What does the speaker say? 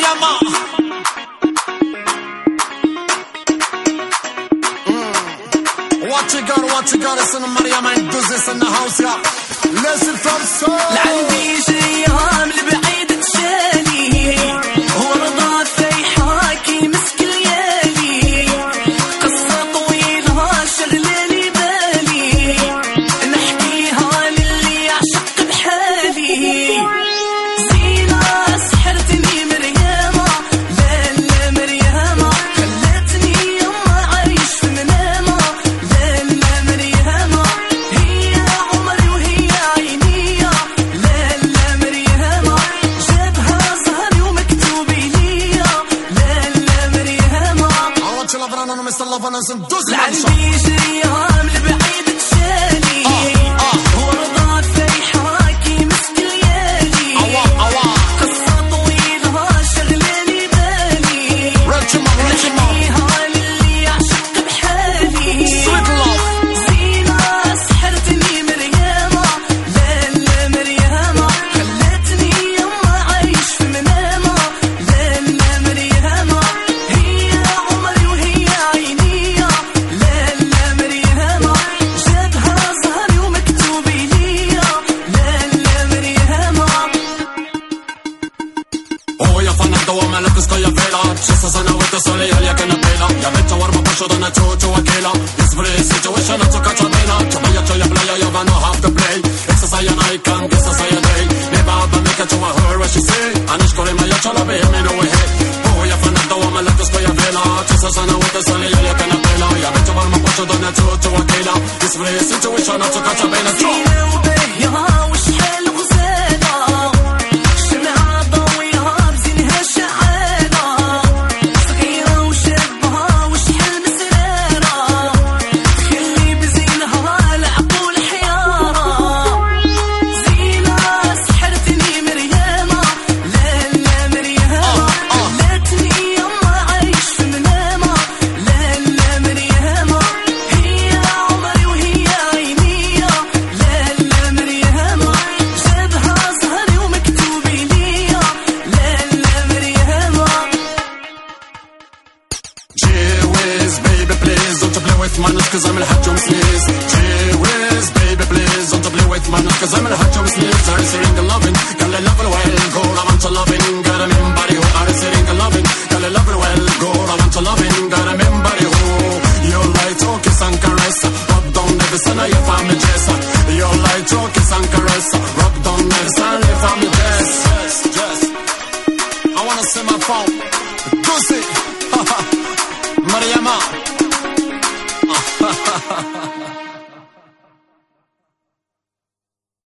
Mariama. What you got, it's in the Mariama and does this in the house, yeah. Listen from soul. لعندي جيام لبعيد تشالي هو رضا فيحاكي مسك ليالي قصة طويلة شغلالي بالي نحكيها للي يعشق بحالي زينة سحرتني مريامة لا مريامة خلتني يما عايش في منامة لا مريامة هي عمري وهي عيني لا مريامة جابها زهري ومكتوب ليا لا مريامة I want you loving on Mr. Loving on some does لعندي جيام لبعيد تشالي هو رضا فيحاكي مسك ليالي قصة طويلة شغلاني بالي نحكيها للي يعشق بحالي زينة سحرتني مريامة لا مريامة خلتني يما عايش في منامة لا مريامة هي عمري وهي عيني لا مريامة جابها زهري ومكتوب ليا لا مريامة Oh, jag fann att då med lite ska jag fela. Kissa sana with the soul, jag kan pela. Jag vet jag var på shodan att cho akela. This for the situation att ka tabela. Chama jag playa, jag var no have to play. Exercise and I can guess as I day. Never have make it to her what she say. Anish kore my chola be me no way. Oh, jag fann att då med lite ska jag fela. Kissa sana with the soul, jag kan pela. Jag vet jag var på shodan att cho akela. This for the situation att ka tabela. زينة وبهيها وشحال غزالة شمعة ضويها بزينها شعالة صغيرة وشابها وشحال مسرارة خلي بزينها العقول حيارة زينة سحرتني مريامة لا مريامة خلتني يما عايش في منامة لا مريامة هي عمري وهي عيني لا مريامة جابها زهري ومكتوب ليا لا مريامة G-Wiz, baby, please don't you play with my nuts cause I'm in a hot jump sneeze. G-Wiz, baby, please don't you play with my nuts cause I'm in a hot jump sneeze. Are you sitting and loving? Girl, I love it well, go, I want to loving. Got a body who are you sitting and loving? Girl, I love it well, go, I want to loving. Got a body who you like to kiss and caress. Rub down every son of your family dress. You like to kiss and caress. Rub down every son of your family dress. I wanna see my phone. Goosey. Mariama.